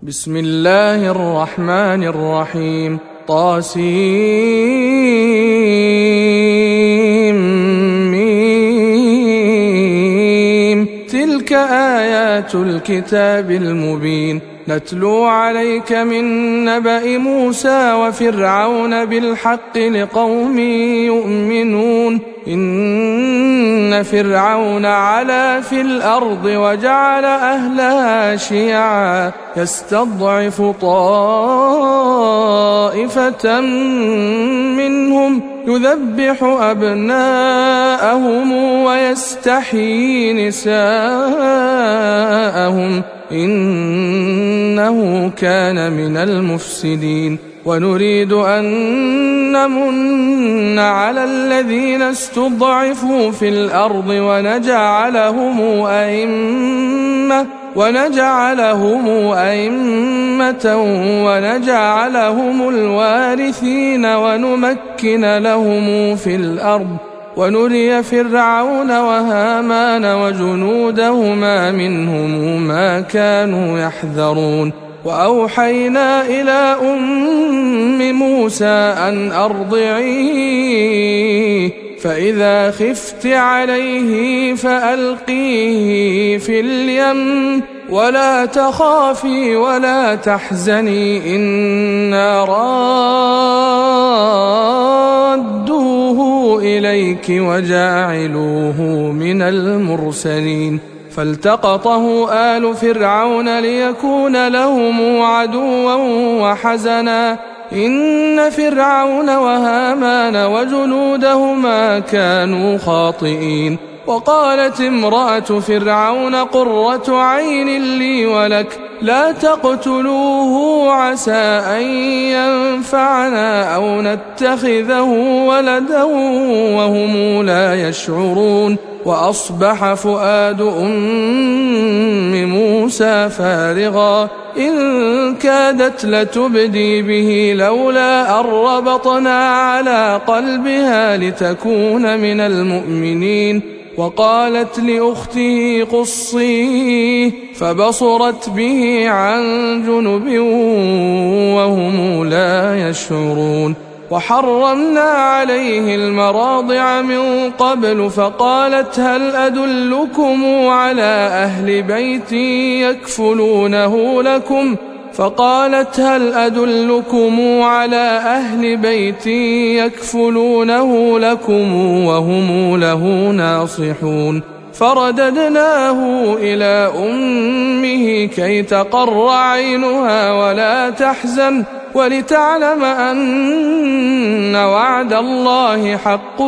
بسم الله الرحمن الرحيم طاسيم تلك آيات الكتاب المبين نتلو عليك من نبأ موسى وفرعون بالحق لقوم يؤمنون إن فرعون علا في الأرض وجعل أهلها شيعا يستضعف طائفة منهم يذبح أبناءهم ويستحيي نساءهم إنه كان من المفسدين ونريد أن نمن على الذين استضعفوا في الأرض ونجعلهم أئمة ونجعلهم الوارثين ونمكن لهم في الأرض ونري فرعون وهامان وجنودهما منهم ما كانوا يحذرون وأوحينا إلى أم موسى أن أرضعيه فإذا خفت عليه فألقيه في اليم ولا تخافي ولا تحزني إنا رادوه إليك وجاعلوه من المرسلين فالتقطه آل فرعون ليكون لهم عدوا وحزنا إن فرعون وهامان وجنودهما كانوا خاطئين وقالت امرأة فرعون قرة عين لي ولك لا تقتلوه عسى أن ينفعنا أو نتخذه ولدا وهم لا يشعرون وأصبح فؤاد أم موسى فارغا إن كادت لتبدي به لولا أن ربطنا على قلبها لتكون من المؤمنين وقالت لأخته قصيه فبصرت به عن جنب وهم لا يشعرون وحرمنا عليه المراضع من قبل فقالت هل أدلكم على أهل بيت يكفلونه لكم وهم له ناصحون فرددناه إلى أمه كي تقر عينها ولا تحزن ولتعلم أن وعد الله حق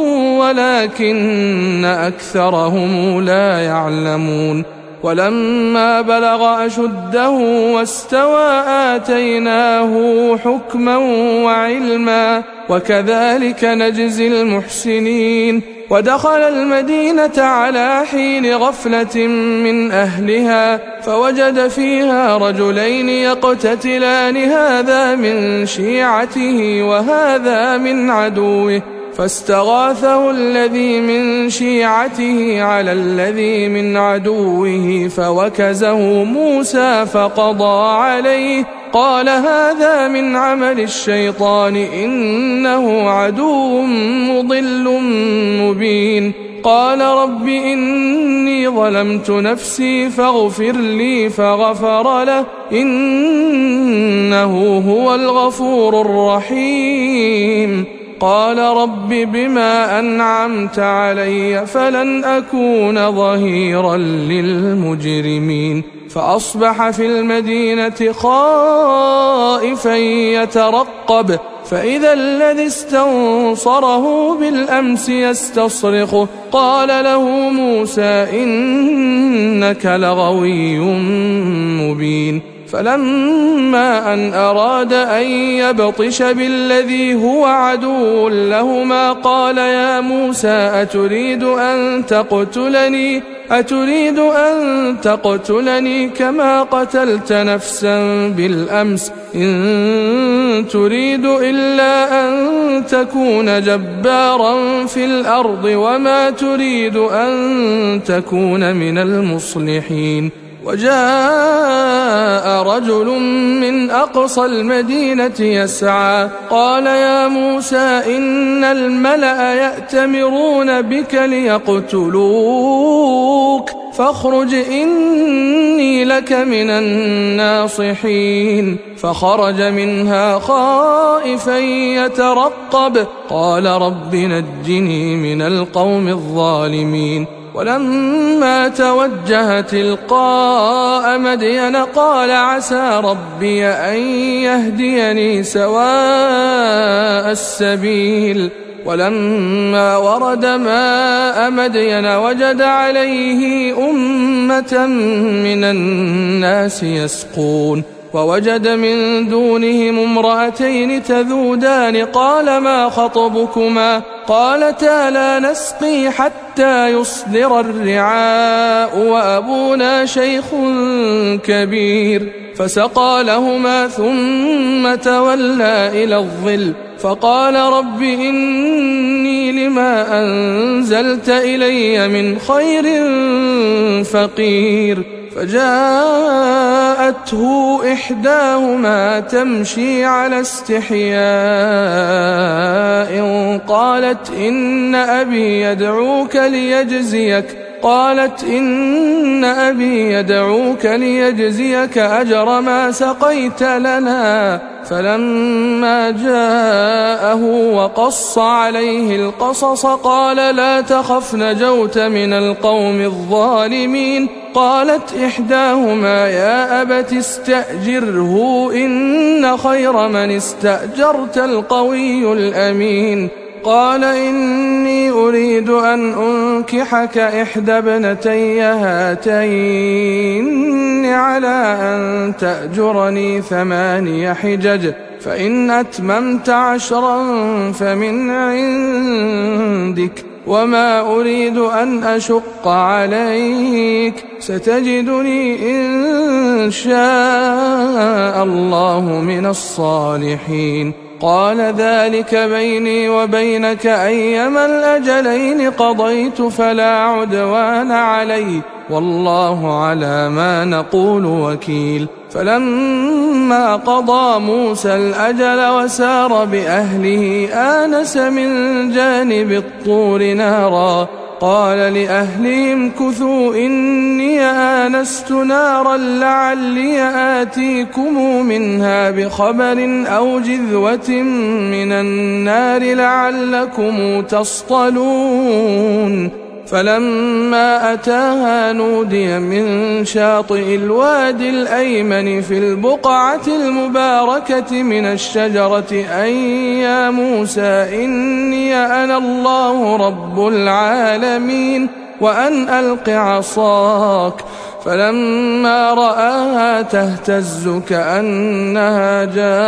ولكن أكثرهم لا يعلمون ولما بلغ أشده واستوى آتيناه حكما وعلما وكذلك نجزي المحسنين ودخل المدينة على حين غفلة من أهلها فوجد فيها رجلين يقتتلان هذا من شيعته وهذا من عدوه فاستغاثه الذي من شيعته على الذي من عدوه فوكزه موسى فقضى عليه قال هذا من عمل الشيطان إنه عدو مضل مبين قال رب إني ظلمت نفسي فاغفر لي فغفر له إنه هو الغفور الرحيم قال رب بما أنعمت علي فلن أكون ظهيرا للمجرمين فأصبح في المدينة خائفا يترقب فإذا الذي استنصره بالأمس يستصرخه قال له موسى إنك لغوي مبين فلما أن أراد أن يبطش بالذي هو عدو لهما قال يا موسى أتريد أن تقتلني كما قتلت نفسا بالأمس إن تريد إلا أن تكون جبارا في الأرض وما تريد أن تكون من المصلحين وجاء رجل من أقصى المدينة يسعى قال يا موسى إن الملأ يأتمرون بك ليقتلوك فاخرج إني لك من الناصحين فخرج منها خائفا يترقب قال رب نجني من القوم الظالمين ولما توجه تلقاء مدين قال عسى ربي أن يهديني سواء السبيل ولما ورد ماء مدين وجد عليه أمة من الناس يسقون ووجد من دونهم امرأتين تذودان قال ما خطبكما قالتا لا نسقي حتى يصدر الرعاء وأبونا شيخ كبير فسقى لهما ثم تولى إلى الظل فقال رب إني لما أنزلت إلي من خير فقير فجاءته إحداهما تمشي على استحياء قالت إن أبي يدعوك ليجزيك أجر ما سقيت لنا فلما جاءه وقص عليه القصص قال لا تخف نجوت من القوم الظالمين قالت إحداهما يا أبت استأجره إن خير من استأجرت القوي الأمين قال إني أريد أن أنكحك إحدى ابنتي هاتين على أن تأجرني 8 حجج فإن أتممت 10 فمن عندك وما أريد أن أشق عليك ستجدني إن شاء الله من الصالحين قال ذلك بيني وبينك أيما الأجلين قضيت فلا عدوان علي والله على ما نقول وكيل فلما قضى موسى الأجل وسار بأهله آنس من جانب الطور نارا قال لأهلهم كثوا إني آنست نارا لعلي آتيكم منها بخبر أو جذوة من النار لعلكم تصطلون فلما أتاها نودي من شاطئ الوادي الأيمن في البقعة المباركة من الشجرة أن يا موسى إني أنا الله رب العالمين وأن ألق عصاك فلما رآها تهتز كأنها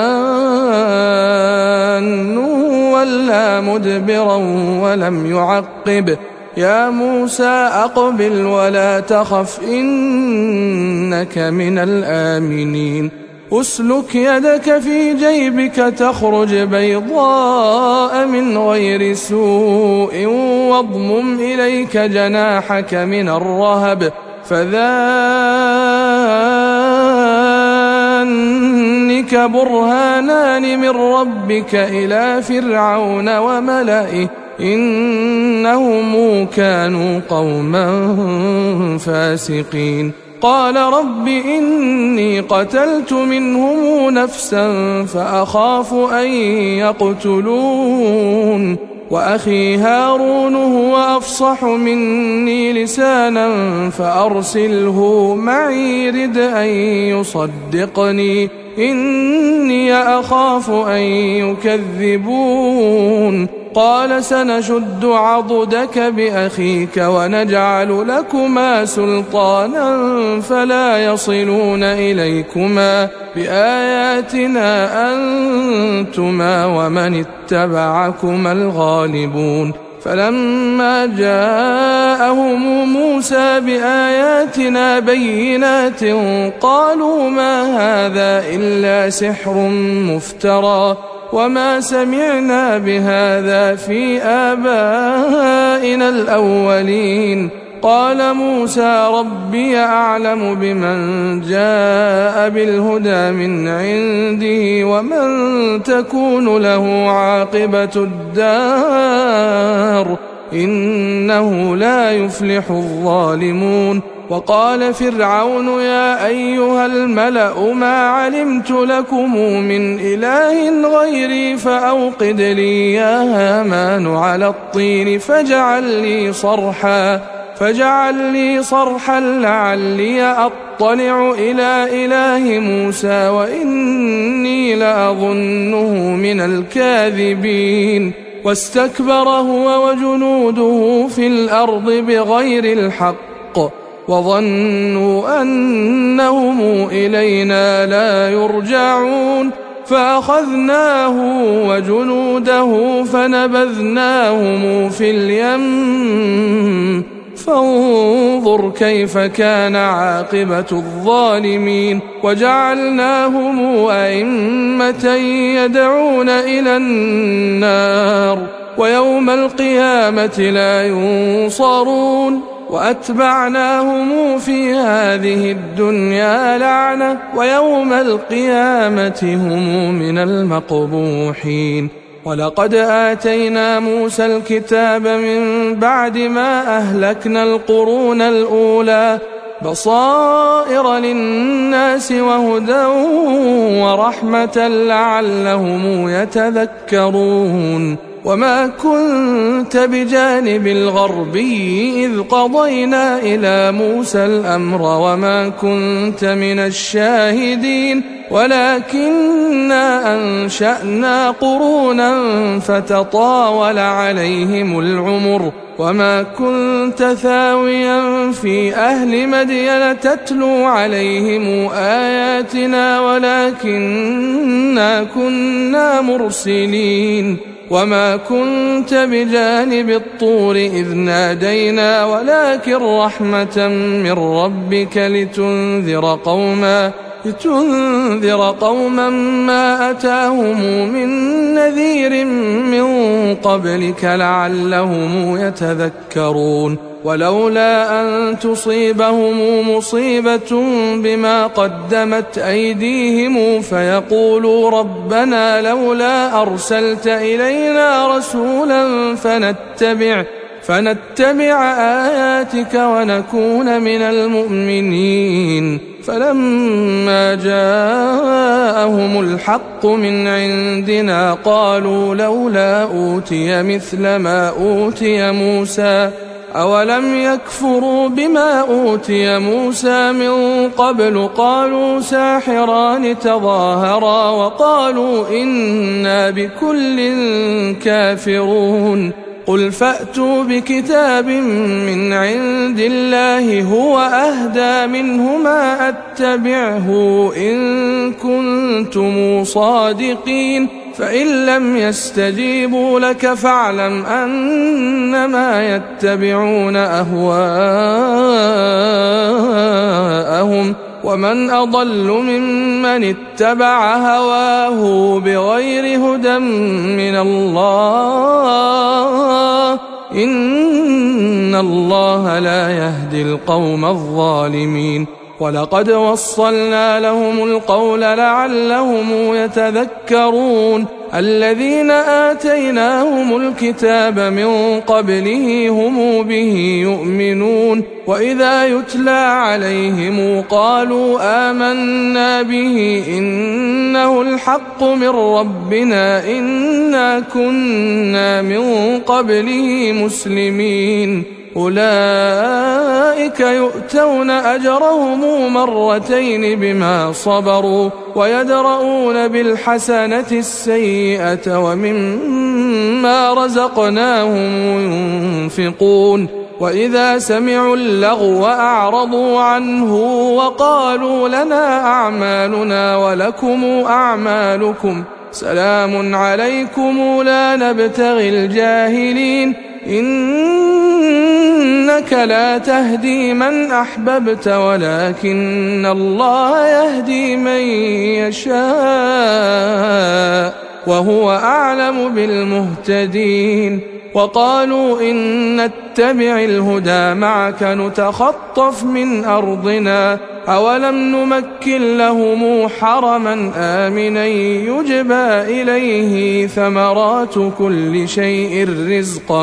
جان ولا مدبرا ولم يعقب يا موسى أقبل ولا تخف إنك من الآمنين أسلك يدك في جيبك تخرج بيضاء من غير سوء واضمم إليك جناحك من الرهب فذلك برهانان من ربك إلى فرعون وملئه إنهم كانوا قوما فاسقين قال رب إني قتلت منهم نفسا فأخاف أن يقتلون وأخي هارون هو أفصح مني لسانا فأرسله معي رد أن يصدقني إني أخاف أن يكذبون قال سنشد عضدك بأخيك ونجعل لكما سلطانا فلا يصلون إليكما بآياتنا أنتما ومن اتبعكما الغالبون فلما جاءهم موسى بآياتنا بينات قالوا ما هذا إلا سحر مفترى وما سمعنا بهذا في آبائنا الأولين قال موسى ربي أعلم بمن جاء بالهدى من عنده ومن تكون له عاقبة الدار إنه لا يفلح الظالمون. وقال فرعون يا أيها الملأ ما علمت لكم من إله غيري فأوقد لي يا هامان على الطين فاجعل لي صرحا لعلي أطلع إلى إله موسى وإني لأظنه من الكاذبين. واستكبر هو وجنوده في الأرض بغير الحق وظنوا أنهم إلينا لا يرجعون فأخذناه وجنوده فنبذناهم في اليم فانظر كيف كان عاقبة الظالمين. وجعلناهم أئمة يدعون إلى النار ويوم القيامة لا ينصرون. وأتبعناهم في هذه الدنيا لعنة ويوم القيامة هم من المقبوحين. ولقد آتينا موسى الكتاب من بعد ما أهلكنا القرون الأولى بصائر للناس وهدى ورحمة لعلهم يتذكرون. وما كنت بجانب الغربي إذ قضينا إلى موسى الأمر وما كنت من الشاهدين ولكننا أنشأنا قرونا فتطاول عليهم العمر وما كنت ثاويا في أهل مدين تتلو عليهم آياتنا ولكننا كنا مرسلين. وما كنت بجانب الطور إذ نادينا ولكن رحمة من ربك لتنذر قوما ما أتاهم من نذير من قبلك لعلهم يتذكرون. ولولا أن تصيبهم مصيبة بما قدمت أيديهم فيقولوا ربنا لولا أرسلت إلينا رسولا فنتبع آياتك ونكون من المؤمنين. فلما جاءهم الحق من عندنا قالوا لولا أوتي مثل ما أوتي موسى أولم يكفروا بما أوتي موسى من قبل قالوا ساحران تظاهرا وقالوا إنا بكل كافرون. قل فأتوا بكتاب من عند الله هو أهدى منهما أتبعه إن كنتم صادقين فإن لم يستجيبوا لك فاعلم أنما يتبعون أهواءهم ومن أضل ممن اتبع هواه بغير هدى من الله إن الله لا يهدي القوم الظالمين. ولقد وصلنا لهم القول لعلهم يتذكرون. الذين آتيناهم الكتاب من قبله هم به يؤمنون وإذا يتلى عليهم قالوا آمنا به إنه الحق من ربنا إنا كنا من قبله مسلمين. أولئك يؤتون أجرهم مرتين بما صبروا ويدرؤون بالحسنة السيئة ومما رزقناهم ينفقون. وإذا سمعوا اللغو أعرضوا عنه وقالوا لنا أعمالنا ولكم أعمالكم سلام عليكم لا نبتغي الجاهلين إنك لا تهدي من أحببت ولكن الله يهدي من يشاء وهو أعلم بالمهتدين. وقالوا إن نتبع الهدى معك نتخطف من أرضنا أولم نمكن لهم حرما آمنا يجبى إليه ثمرات كل شيء رزقا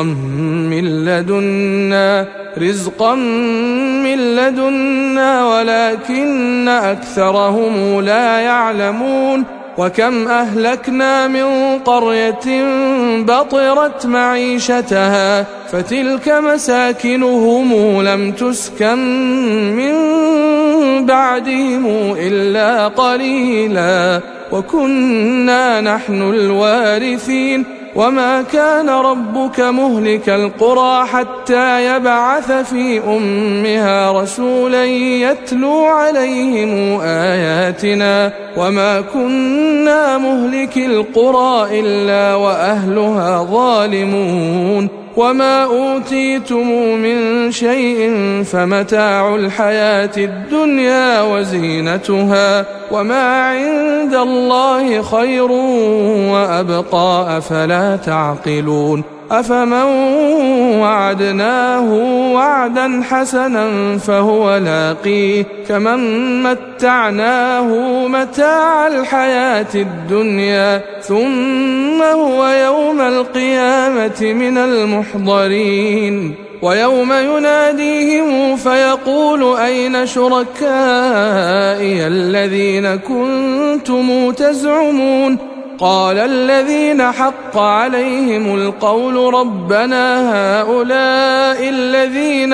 من لدنا ولكن أكثرهم لا يعلمون وكم أهلكنا من قرية بطرت معيشتها فتلك مساكنهم لم تسكن من بعدهم إلا قليلا وكنا نحن الوارثين وما كان ربك مهلك القرى حتى يبعث في أمها رسولا يتلو عليهم آياتنا وما كنا مهلك القرى إلا وأهلها ظالمون وما أوتيتم من شيء فمتاع الحياة الدنيا وزينتها وما عند الله خير وأبقى أفلا تعقلون أفمن وعدناه وعدا حسنا فهو لاقيه كمن متعناه متاع الحياة الدنيا ثم هو يوم القيامة من المحضرين ويوم يناديهم فيقول أين شركائي الذين كنتم تزعمون قال الذين حق عليهم القول ربنا هؤلاء الذين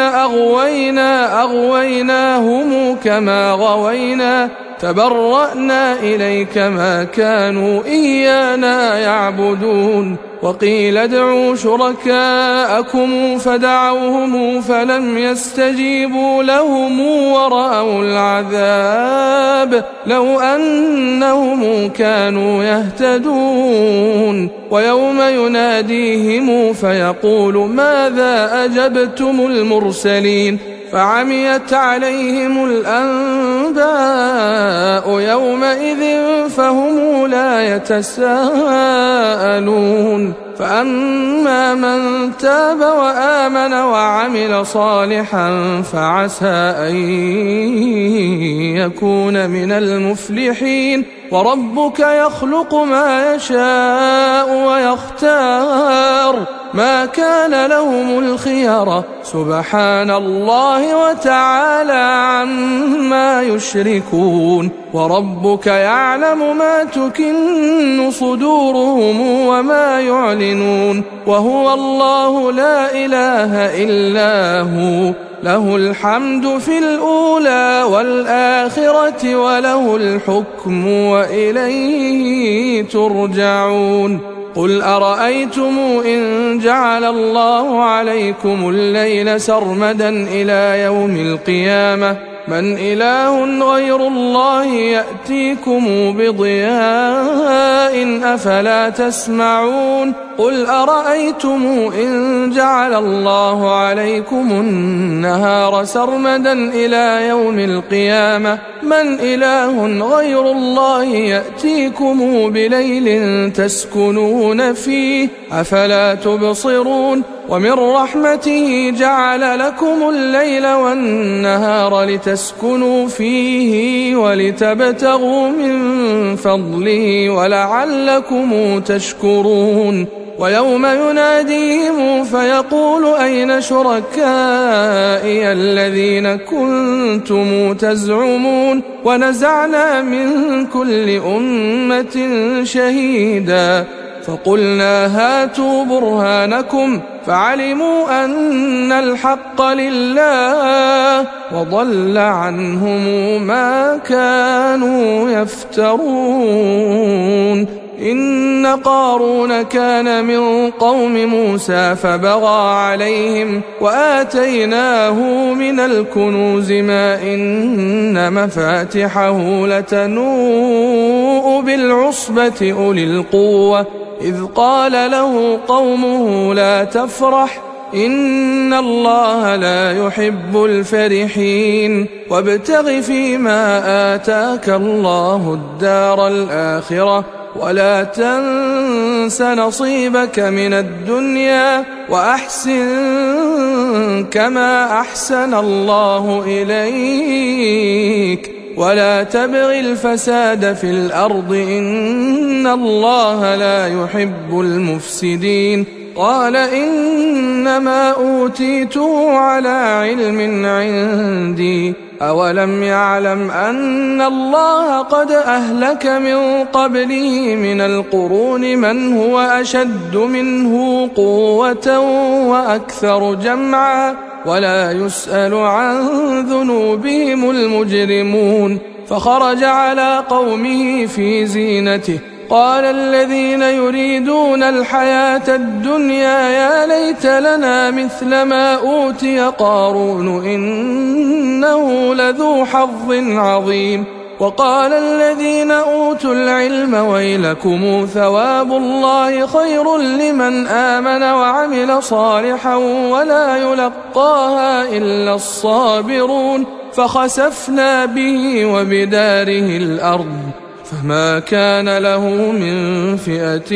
أغويناهم كما غوينا تبرأنا إليك ما كانوا إيانا يعبدون وقيل ادعوا شركاءكم فدعوهم فلم يستجيبوا لهم ورأوا العذاب لو أنهم كانوا يهتدون ويوم يناديهم فيقول ماذا أجبتم المرسلين فعميت عليهم الأنباء يومئذ فهم لا يتساءلون فأما من تاب وآمن وعمل صالحا فعسى أن يكون من المفلحين وربك يخلق ما يشاء ويختار ما كان لهم الخيرة سبحان الله وتعالى عما يشركون وربك يعلم ما تكن صدورهم وما يعلنون وهو الله لا إله إلا هو له الحمد في الأولى والآخرة وله الحكم وإليه ترجعون قل أرأيتم إن جعل الله عليكم الليل سرمدا إلى يوم القيامة من إله غير الله يأتيكم بضياء أفلا تسمعون قل أرأيتم إن جعل الله عليكم النهار سرمدا إلى يوم القيامة من إله غير الله يأتيكم بليل تسكنون فيه أفلا تبصرون ومن رحمته جعل لكم الليل والنهار لتسكنوا فيه ولتبتغوا من فضله ولعلكم تشكرون ويوم يناديهم فيقول أين شركائي الذين كنتم تزعمون ونزعنا من كل أمة شهيدا فقلنا هاتوا برهانكم فعلموا أن الحق لله وضل عنهم ما كانوا يفترون إن قارون كان من قوم موسى فبغى عليهم وآتيناه من الكنوز ما إن مفاتحه لتنوء بالعصبة أولي القوة إذ قال له قومه لا تفرح إن الله لا يحب الفرحين وابتغ فيما آتاك الله الدار الآخرة ولا تنس تنس نصيبك من الدنيا وأحسن كما أحسن الله إليك ولا تبغ الفساد في الأرض إن الله لا يحب المفسدين. قال إنما أوتيته على علم عندي أولم يعلم أن الله قد أهلك من قبله من القرون من هو أشد منه قوة وأكثر جمعا ولا يسأل عن ذنوبهم المجرمون. فخرج على قومه في زينته قال الذين يريدون الحياة الدنيا يا ليت لنا مثل ما أوتي قارون إنه لذو حظ عظيم. وقال الذين أوتوا العلم ويلكم ثواب الله خير لمن آمن وعمل صالحا ولا يلقاها إلا الصابرون. فخسفنا به وبداره الأرض فما كان له من فئة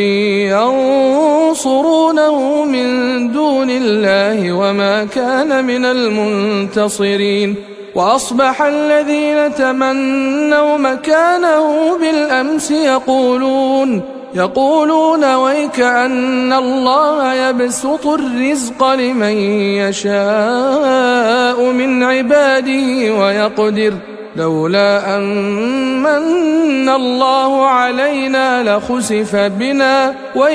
ينصرونه من دون الله وما كان من المنتصرين. وأصبح الذين تمنوا مكانه بالأمس يقولون ويك أن الله يبسط الرزق لمن يشاء من عباده ويقدر لولا أن من الله علينا لخسف بنا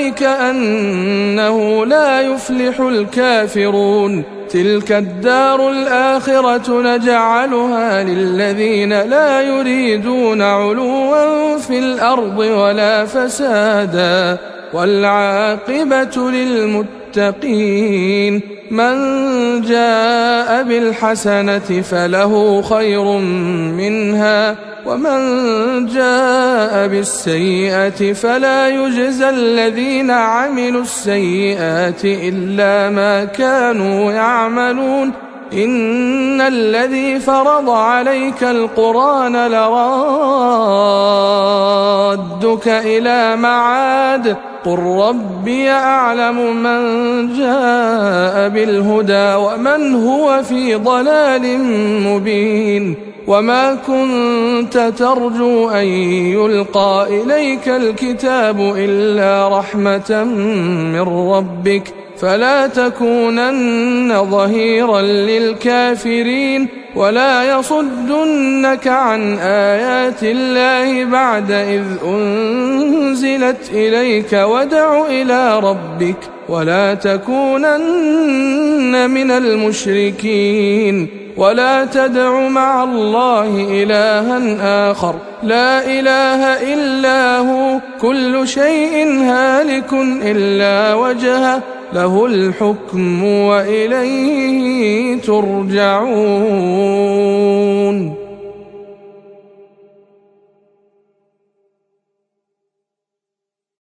ويكأنه لا يفلح الكافرون. تلك الدار الآخرة نجعلها للذين لا يريدون علوا في الأرض ولا فسادا والعاقبة للمتقين. من جاء بالحسنة فله خير منها ومن جاء بالسيئة فلا يجزى الذين عملوا السيئات إلا ما كانوا يعملون. إن الذي فرض عليك القرآن لرادك إلى معاد قل ربي أعلم من جاء بالهدى ومن هو في ضلال مبين. وما كنت ترجو أن يلقى إليك الكتاب إلا رحمة من ربك فلا تكونن ظهيرا للكافرين ولا يصدنك عن آيات الله بعد إذ أنزلت إليك وادع إلى ربك ولا تكونن من المشركين. ولا تدع مع الله إلها آخر لا إله إلا هو كل شيء هالك إلا وجهه له الحكم وإليه ترجعون.